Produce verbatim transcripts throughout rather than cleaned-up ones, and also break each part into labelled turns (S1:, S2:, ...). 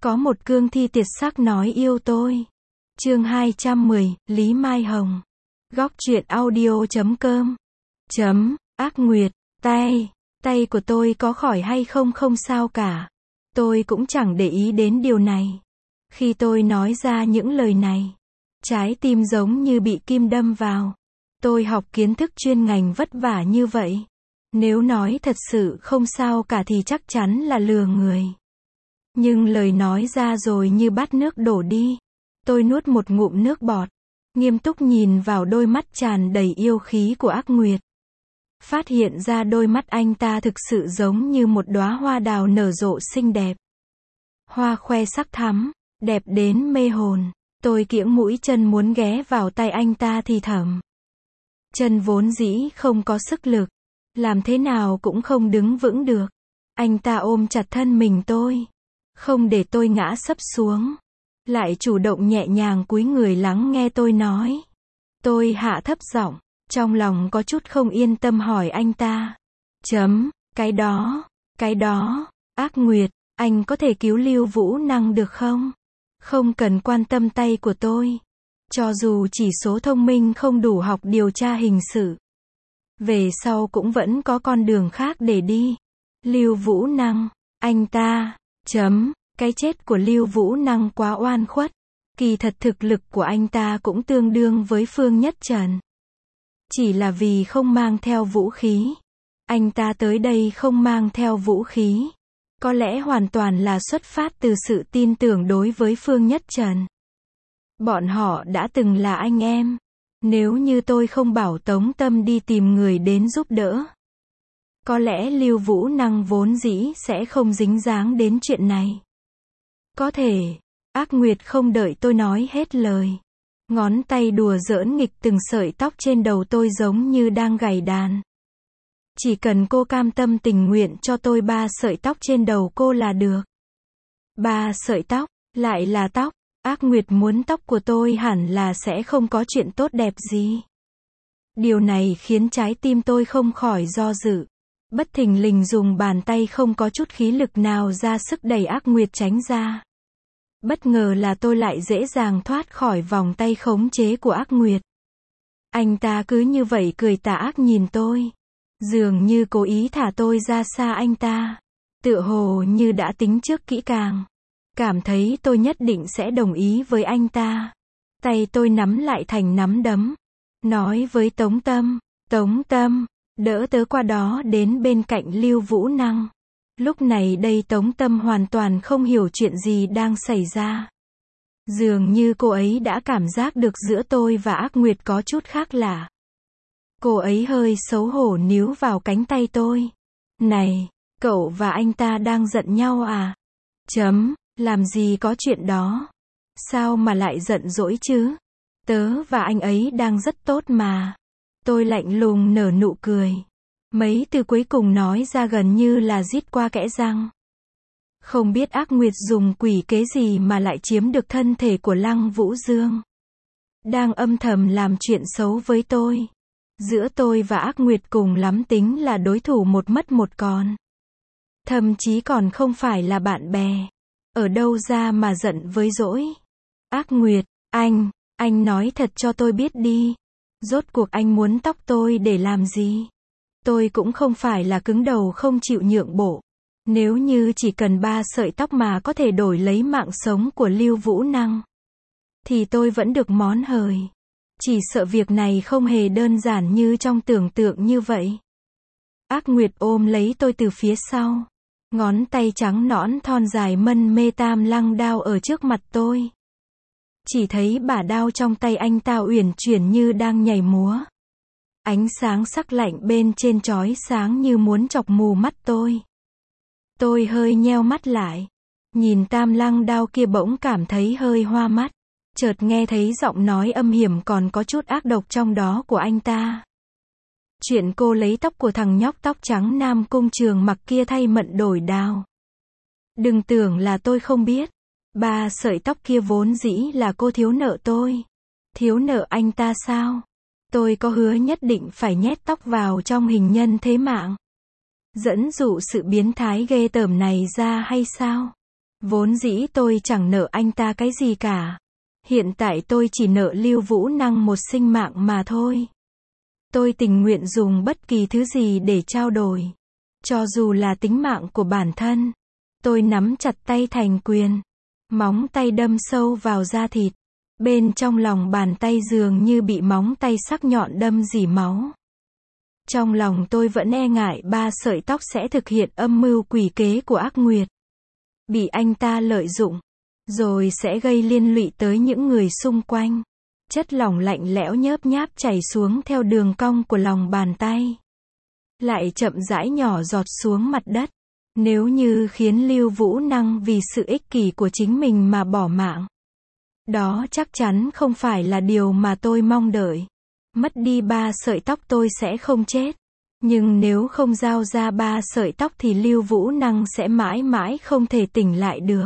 S1: Có một cương thi tuyệt sắc nói yêu tôi. Chương hai trăm mười, Lý Mai Hồng. Góc truyện audio chấm com. Chấm, ác nguyệt, tay, tay của tôi có khỏi hay không không sao cả. Tôi cũng chẳng để ý đến điều này. Khi tôi nói ra những lời này, trái tim giống như bị kim đâm vào. Tôi học kiến thức chuyên ngành vất vả như vậy. Nếu nói thật sự không sao cả thì chắc chắn là lừa người. Nhưng lời nói ra rồi như bát nước đổ đi. Tôi nuốt một ngụm nước bọt, nghiêm túc nhìn vào đôi mắt tràn đầy yêu khí của ác nguyệt. Phát hiện ra đôi mắt anh ta thực sự giống như một đóa hoa đào nở rộ xinh đẹp. Hoa khoe sắc thắm, đẹp đến mê hồn. Tôi kiễng mũi chân muốn ghé vào tay anh ta thì thầm. Chân vốn dĩ không có sức lực, làm thế nào cũng không đứng vững được. Anh ta ôm chặt thân mình tôi, không để tôi ngã sấp xuống. Lại chủ động nhẹ nhàng cúi người lắng nghe tôi nói. Tôi hạ thấp giọng, trong lòng có chút không yên tâm hỏi anh ta. Chấm, cái đó, cái đó, ác nguyệt, anh có thể cứu Lưu Vũ Năng được không? Không cần quan tâm tay của tôi. Cho dù chỉ số thông minh không đủ học điều tra hình sự, về sau cũng vẫn có con đường khác để đi. Lưu Vũ Năng, anh ta, chấm, cái chết của Lưu Vũ Năng quá oan khuất. Kỳ thật thực lực của anh ta cũng tương đương với Phương Nhất Trần. Chỉ là vì không mang theo vũ khí. Anh ta tới đây không mang theo vũ khí. Có lẽ hoàn toàn là xuất phát từ sự tin tưởng đối với Phương Nhất Trần. Bọn họ đã từng là anh em. Nếu như tôi không bảo Tống Tâm đi tìm người đến giúp đỡ, có lẽ Lưu Vũ Năng vốn dĩ sẽ không dính dáng đến chuyện này. Có thể, ác nguyệt không đợi tôi nói hết lời. Ngón tay đùa giỡn nghịch từng sợi tóc trên đầu tôi giống như đang gảy đàn. Chỉ cần cô cam tâm tình nguyện cho tôi ba sợi tóc trên đầu cô là được. Ba sợi tóc, lại là tóc. Ác nguyệt muốn tóc của tôi hẳn là sẽ không có chuyện tốt đẹp gì. Điều này khiến trái tim tôi không khỏi do dự. Bất thình lình dùng bàn tay không có chút khí lực nào ra sức đẩy ác nguyệt tránh ra. Bất ngờ là tôi lại dễ dàng thoát khỏi vòng tay khống chế của ác nguyệt. Anh ta cứ như vậy cười tà ác nhìn tôi. Dường như cố ý thả tôi ra xa anh ta. Tựa hồ như đã tính trước kỹ càng. Cảm thấy tôi nhất định sẽ đồng ý với anh ta. Tay tôi nắm lại thành nắm đấm. Nói với Tống Tâm. Tống Tâm, đỡ tớ qua đó đến bên cạnh Lưu Vũ Năng. Lúc này đây Tống Tâm hoàn toàn không hiểu chuyện gì đang xảy ra. Dường như cô ấy đã cảm giác được giữa tôi và ác nguyệt có chút khác lạ. Cô ấy hơi xấu hổ níu vào cánh tay tôi. Này, cậu và anh ta đang giận nhau à? Chấm, làm gì có chuyện đó. Sao mà lại giận dỗi chứ? Tớ và anh ấy đang rất tốt mà. Tôi lạnh lùng nở nụ cười. Mấy từ cuối cùng nói ra gần như là rít qua kẽ răng. Không biết ác nguyệt dùng quỷ kế gì mà lại chiếm được thân thể của Lăng Vũ Dương. Đang âm thầm làm chuyện xấu với tôi. Giữa tôi và ác nguyệt cùng lắm tính là đối thủ một mất một còn. Thậm chí còn không phải là bạn bè. Ở đâu ra mà giận với dỗi. Ác nguyệt, anh, anh nói thật cho tôi biết đi. Rốt cuộc anh muốn tóc tôi để làm gì? Tôi cũng không phải là cứng đầu không chịu nhượng bộ. Nếu như chỉ cần ba sợi tóc mà có thể đổi lấy mạng sống của Lưu Vũ Năng, thì tôi vẫn được món hời. Chỉ sợ việc này không hề đơn giản như trong tưởng tượng như vậy. Ác nguyệt ôm lấy tôi từ phía sau. Ngón tay trắng nõn thon dài mân mê tam lăng đao ở trước mặt tôi. Chỉ thấy bả đao trong tay anh ta uyển chuyển như đang nhảy múa. Ánh sáng sắc lạnh bên trên chói sáng như muốn chọc mù mắt tôi. Tôi hơi nheo mắt lại. Nhìn tam lăng đao kia bỗng cảm thấy hơi hoa mắt. Chợt nghe thấy giọng nói âm hiểm còn có chút ác độc trong đó của anh ta. Chuyện cô lấy tóc của thằng nhóc tóc trắng Nam Cung Trường Mặc kia thay mận đổi đao. Đừng tưởng là tôi không biết. Ba sợi tóc kia vốn dĩ là cô thiếu nợ tôi. Thiếu nợ anh ta sao? Tôi có hứa nhất định phải nhét tóc vào trong hình nhân thế mạng. Dẫn dụ sự biến thái ghê tởm này ra hay sao? Vốn dĩ tôi chẳng nợ anh ta cái gì cả. Hiện tại tôi chỉ nợ Lưu Vũ Năng một sinh mạng mà thôi. Tôi tình nguyện dùng bất kỳ thứ gì để trao đổi. Cho dù là tính mạng của bản thân. Tôi nắm chặt tay thành quyền. Móng tay đâm sâu vào da thịt. Bên trong lòng bàn tay dường như bị móng tay sắc nhọn đâm rỉ máu. Trong lòng tôi vẫn e ngại ba sợi tóc sẽ thực hiện âm mưu quỷ kế của ác nguyệt. Bị anh ta lợi dụng. Rồi sẽ gây liên lụy tới những người xung quanh. Chất lỏng lạnh lẽo nhớp nháp chảy xuống theo đường cong của lòng bàn tay. Lại chậm rãi nhỏ giọt xuống mặt đất. Nếu như khiến Lưu Vũ Năng vì sự ích kỷ của chính mình mà bỏ mạng. Đó chắc chắn không phải là điều mà tôi mong đợi. Mất đi ba sợi tóc tôi sẽ không chết. Nhưng nếu không giao ra ba sợi tóc thì Lưu Vũ Năng sẽ mãi mãi không thể tỉnh lại được.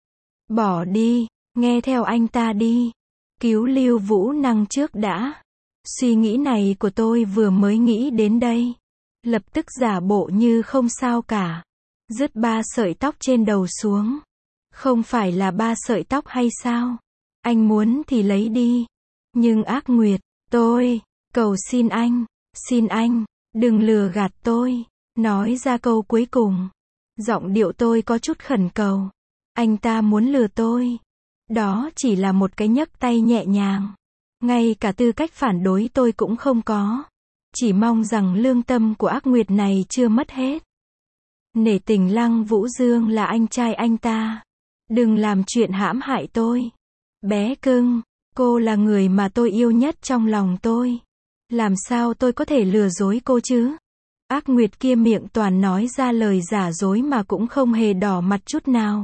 S1: Bỏ đi, nghe theo anh ta đi. Cứu Lưu Vũ Năng trước đã. Suy nghĩ này của tôi vừa mới nghĩ đến đây. Lập tức giả bộ như không sao cả. Dứt ba sợi tóc trên đầu xuống. Không phải là ba sợi tóc hay sao? Anh muốn thì lấy đi. Nhưng ác nguyệt, tôi, cầu xin anh, xin anh, đừng lừa gạt tôi. Nói ra câu cuối cùng. Giọng điệu tôi có chút khẩn cầu. Anh ta muốn lừa tôi. Đó chỉ là một cái nhấc tay nhẹ nhàng. Ngay cả tư cách phản đối tôi cũng không có. Chỉ mong rằng lương tâm của ác nguyệt này chưa mất hết. Nể tình Lăng Vũ Dương là anh trai anh ta. Đừng làm chuyện hãm hại tôi. Bé cưng, cô là người mà tôi yêu nhất trong lòng tôi. Làm sao tôi có thể lừa dối cô chứ? Ác nguyệt kia miệng toàn nói ra lời giả dối mà cũng không hề đỏ mặt chút nào.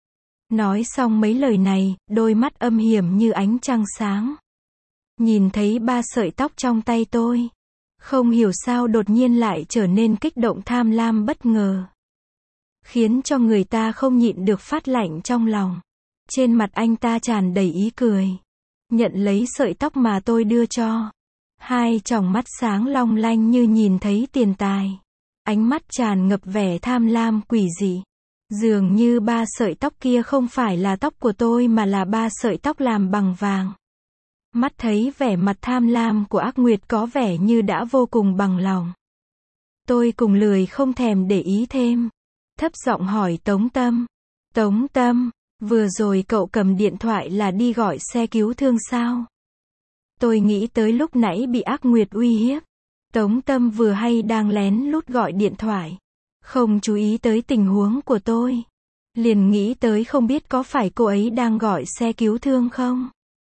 S1: Nói xong mấy lời này, đôi mắt âm hiểm như ánh trăng sáng. Nhìn thấy ba sợi tóc trong tay tôi. Không hiểu sao đột nhiên lại trở nên kích động tham lam bất ngờ. Khiến cho người ta không nhịn được phát lạnh trong lòng. Trên mặt anh ta tràn đầy ý cười. Nhận lấy sợi tóc mà tôi đưa cho. Hai tròng mắt sáng long lanh như nhìn thấy tiền tài. Ánh mắt tràn ngập vẻ tham lam quỷ dị. Dường như ba sợi tóc kia không phải là tóc của tôi mà là ba sợi tóc làm bằng vàng. Mắt thấy vẻ mặt tham lam của ác nguyệt có vẻ như đã vô cùng bằng lòng. Tôi cùng lười không thèm để ý thêm. Thấp giọng hỏi Tống Tâm. Tống Tâm, vừa rồi cậu cầm điện thoại là đi gọi xe cứu thương sao? Tôi nghĩ tới lúc nãy bị ác nguyệt uy hiếp. Tống Tâm vừa hay đang lén lút gọi điện thoại. Không chú ý tới tình huống của tôi. Liền nghĩ tới không biết có phải cô ấy đang gọi xe cứu thương không?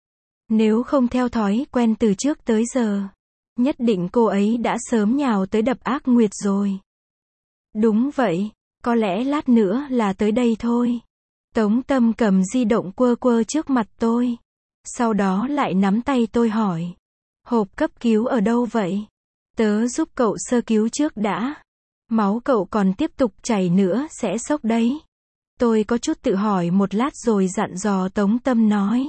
S1: Nếu không theo thói quen từ trước tới giờ. Nhất định cô ấy đã sớm nhào tới đập ác nguyệt rồi. Đúng vậy, có lẽ lát nữa là tới đây thôi. Tống Tâm cầm di động quơ quơ trước mặt tôi. Sau đó lại nắm tay tôi hỏi. Hộp cấp cứu ở đâu vậy? Tớ giúp cậu sơ cứu trước đã. Máu cậu còn tiếp tục chảy nữa sẽ sốc đấy. Tôi có chút tự hỏi một lát rồi dặn dò Tống Tâm nói.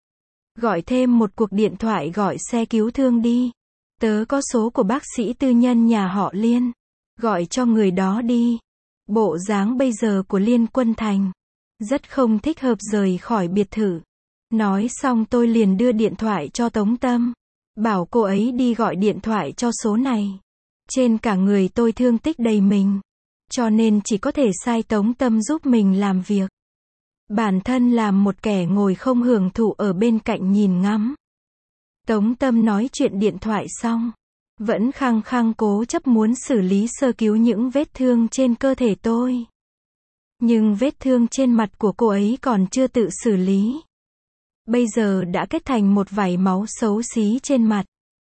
S1: Gọi thêm một cuộc điện thoại gọi xe cứu thương đi. Tớ có số của bác sĩ tư nhân nhà họ Liên. Gọi cho người đó đi. Bộ dáng bây giờ của Liên Quân Thành. Rất không thích hợp rời khỏi biệt thự. Nói xong tôi liền đưa điện thoại cho Tống Tâm. Bảo cô ấy đi gọi điện thoại cho số này. Trên cả người tôi thương tích đầy mình. Cho nên chỉ có thể sai Tống Tâm giúp mình làm việc. Bản thân làm một kẻ ngồi không hưởng thụ ở bên cạnh nhìn ngắm. Tống Tâm nói chuyện điện thoại xong. Vẫn khăng khăng cố chấp muốn xử lý sơ cứu những vết thương trên cơ thể tôi. Nhưng vết thương trên mặt của cô ấy còn chưa tự xử lý. Bây giờ đã kết thành một vảy máu xấu xí trên mặt.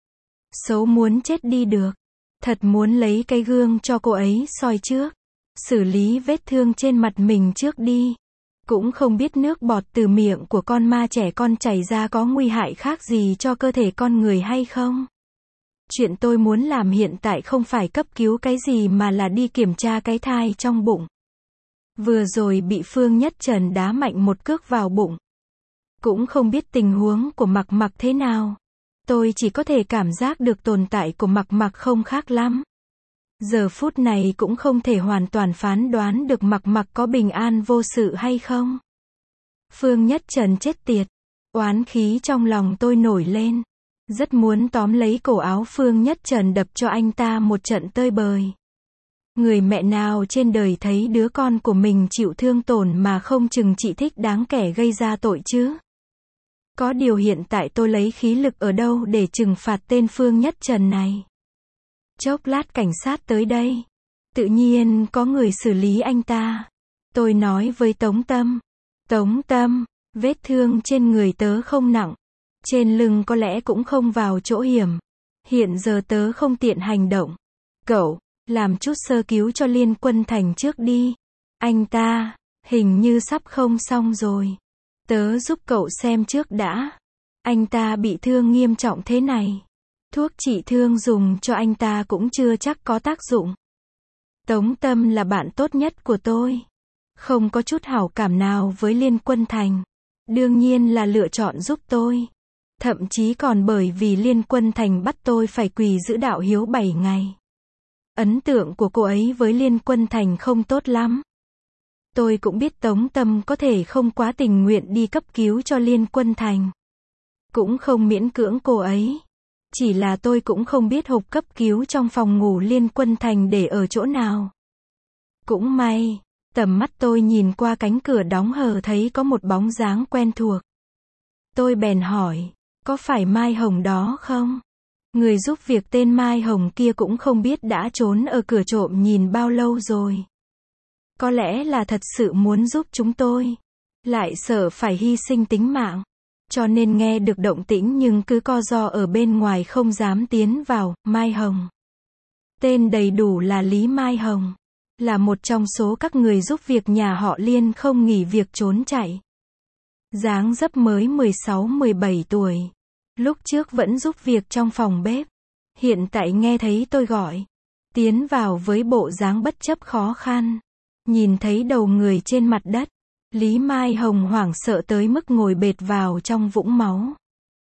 S1: Xấu muốn chết đi được. Thật muốn lấy cái gương cho cô ấy soi trước. Xử lý vết thương trên mặt mình trước đi. Cũng không biết nước bọt từ miệng của con ma trẻ con chảy ra có nguy hại khác gì cho cơ thể con người hay không. Chuyện tôi muốn làm hiện tại không phải cấp cứu cái gì mà là đi kiểm tra cái thai trong bụng. Vừa rồi bị Phương Nhất Trần đá mạnh một cước vào bụng. Cũng không biết tình huống của Mặc Mặc thế nào. Tôi chỉ có thể cảm giác được tồn tại của Mặc Mặc không khác lắm. Giờ phút này cũng không thể hoàn toàn phán đoán được Mặc Mặc có bình an vô sự hay không. Phương Nhất Trần chết tiệt. Oán khí trong lòng tôi nổi lên. Rất muốn tóm lấy cổ áo Phương Nhất Trần đập cho anh ta một trận tơi bời. Người mẹ nào trên đời thấy đứa con của mình chịu thương tổn mà không chừng chỉ thích đáng kẻ gây ra tội chứ. Có điều hiện tại tôi lấy khí lực ở đâu để trừng phạt tên Phương Nhất Trần này. Chốc lát cảnh sát tới đây. Tự nhiên có người xử lý anh ta. Tôi nói với Tống Tâm. Tống Tâm, vết thương trên người tớ không nặng. Trên lưng có lẽ cũng không vào chỗ hiểm. Hiện giờ tớ không tiện hành động. Cậu, làm chút sơ cứu cho Liên Quân Thành trước đi. Anh ta, hình như sắp không xong rồi. Tớ giúp cậu xem trước đã. Anh ta bị thương nghiêm trọng thế này. Thuốc trị thương dùng cho anh ta cũng chưa chắc có tác dụng. Tống Tâm là bạn tốt nhất của tôi. Không có chút hảo cảm nào với Liên Quân Thành. Đương nhiên là lựa chọn giúp tôi. Thậm chí còn bởi vì Liên Quân Thành bắt tôi phải quỳ giữ đạo hiếu bảy ngày. Ấn tượng của cô ấy với Liên Quân Thành không tốt lắm. Tôi cũng biết Tống Tâm có thể không quá tình nguyện đi cấp cứu cho Liên Quân Thành. Cũng không miễn cưỡng cô ấy. Chỉ là tôi cũng không biết hộp cấp cứu trong phòng ngủ Liên Quân Thành để ở chỗ nào. Cũng may, tầm mắt tôi nhìn qua cánh cửa đóng hờ thấy có một bóng dáng quen thuộc. Tôi bèn hỏi, có phải Mai Hồng đó không? Người giúp việc tên Mai Hồng kia cũng không biết đã trốn ở cửa trộm nhìn bao lâu rồi. Có lẽ là thật sự muốn giúp chúng tôi. Lại sợ phải hy sinh tính mạng. Cho nên nghe được động tĩnh nhưng cứ co ro ở bên ngoài không dám tiến vào. Mai Hồng. Tên đầy đủ là Lý Mai Hồng. Là một trong số các người giúp việc nhà họ Liên không nghỉ việc trốn chạy. Dáng dấp mới mười sáu mười bảy tuổi. Lúc trước vẫn giúp việc trong phòng bếp. Hiện tại nghe thấy tôi gọi. Tiến vào với bộ dáng bất chấp khó khăn. Nhìn thấy đầu người trên mặt đất. Lý Mai Hồng hoảng sợ tới mức ngồi bệt vào trong vũng máu.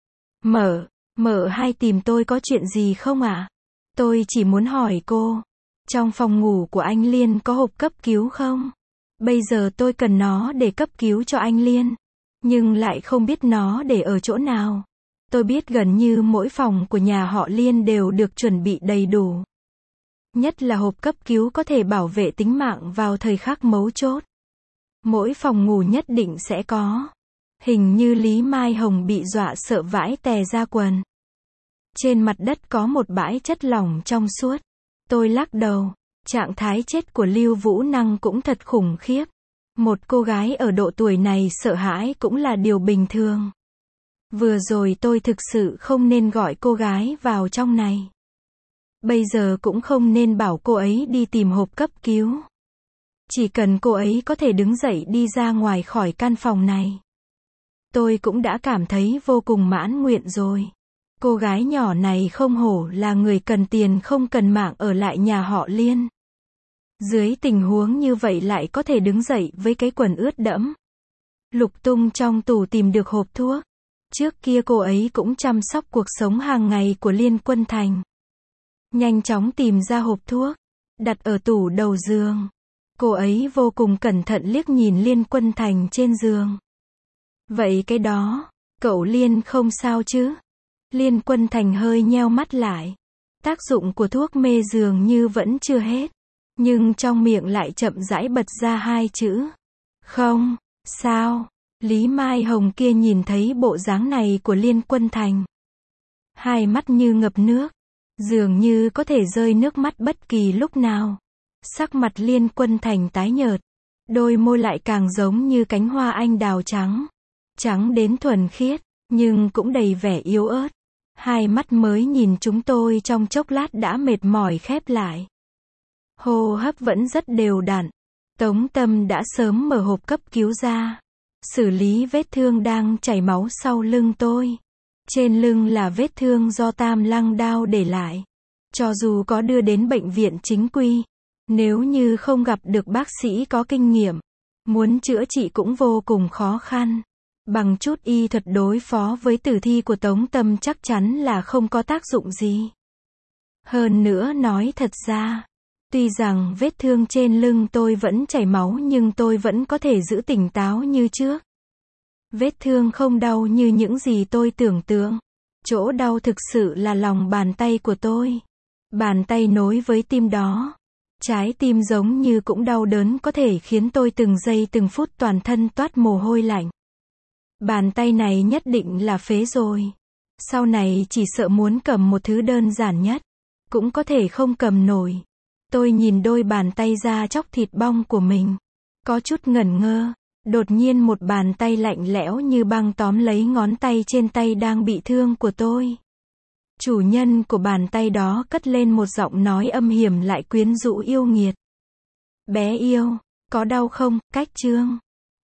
S1: Mở, mở hai tìm tôi có chuyện gì không ạ? À? Tôi chỉ muốn hỏi cô. Trong phòng ngủ của anh Liên có hộp cấp cứu không? Bây giờ tôi cần nó để cấp cứu cho anh Liên. Nhưng lại không biết nó để ở chỗ nào. Tôi biết gần như mỗi phòng của nhà họ Liên đều được chuẩn bị đầy đủ. Nhất là hộp cấp cứu có thể bảo vệ tính mạng vào thời khắc mấu chốt. Mỗi phòng ngủ nhất định sẽ có. Hình như Lý Mai Hồng bị dọa sợ vãi tè ra quần. Trên mặt đất có một bãi chất lỏng trong suốt. Tôi lắc đầu. Trạng thái chết của Lưu Vũ Năng cũng thật khủng khiếp. Một cô gái ở độ tuổi này sợ hãi cũng là điều bình thường. Vừa rồi tôi thực sự không nên gọi cô gái vào trong này. Bây giờ cũng không nên bảo cô ấy đi tìm hộp cấp cứu. Chỉ cần cô ấy có thể đứng dậy đi ra ngoài khỏi căn phòng này. Tôi cũng đã cảm thấy vô cùng mãn nguyện rồi. Cô gái nhỏ này không hổ là người cần tiền không cần mạng ở lại nhà họ Liên. Dưới tình huống như vậy lại có thể đứng dậy với cái quần ướt đẫm. Lục tung trong tủ tìm được hộp thuốc. Trước kia cô ấy cũng chăm sóc cuộc sống hàng ngày của Liên Quân Thành. Nhanh chóng tìm ra hộp thuốc. Đặt ở tủ đầu giường. Cô ấy vô cùng cẩn thận liếc nhìn Liên Quân Thành trên giường. Vậy cái đó, cậu Liên không sao chứ? Liên Quân Thành hơi nheo mắt lại. Tác dụng của thuốc mê dường như vẫn chưa hết. Nhưng trong miệng lại chậm rãi bật ra hai chữ. Không, sao? Lý Mai Hồng kia nhìn thấy bộ dáng này của Liên Quân Thành. Hai mắt như ngập nước. Dường như có thể rơi nước mắt bất kỳ lúc nào. Sắc mặt Liên Quân Thành tái nhợt. Đôi môi lại càng giống như cánh hoa anh đào trắng. Trắng đến thuần khiết, nhưng cũng đầy vẻ yếu ớt. Hai mắt mới nhìn chúng tôi trong chốc lát đã mệt mỏi khép lại. Hô hấp vẫn rất đều đặn. Tống Tâm đã sớm mở hộp cấp cứu ra. Xử lý vết thương đang chảy máu sau lưng tôi. Trên lưng là vết thương do Tam Lăng đao để lại. Cho dù có đưa đến bệnh viện chính quy, nếu như không gặp được bác sĩ có kinh nghiệm, muốn chữa trị cũng vô cùng khó khăn. Bằng chút y thuật đối phó với tử thi của Tống Tâm chắc chắn là không có tác dụng gì. Hơn nữa nói thật ra, Tuy rằng vết thương trên lưng tôi vẫn chảy máu nhưng tôi vẫn có thể giữ tỉnh táo như trước. Vết thương không đau như những gì tôi tưởng tượng. Chỗ đau thực sự là lòng bàn tay của tôi. Bàn tay nối với tim đó. Trái tim giống như cũng đau đớn có thể khiến tôi từng giây từng phút toàn thân toát mồ hôi lạnh. Bàn tay này nhất định là phế rồi. Sau này chỉ sợ muốn cầm một thứ đơn giản nhất, cũng có thể không cầm nổi. Tôi nhìn đôi bàn tay da chóc thịt bong của mình. Có chút ngẩn ngơ. Đột nhiên một bàn tay lạnh lẽo như băng tóm lấy ngón tay trên tay đang bị thương của tôi. Chủ nhân của bàn tay đó cất lên một giọng nói âm hiểm lại quyến rũ yêu nghiệt. Bé yêu, có đau không, Cách Trương?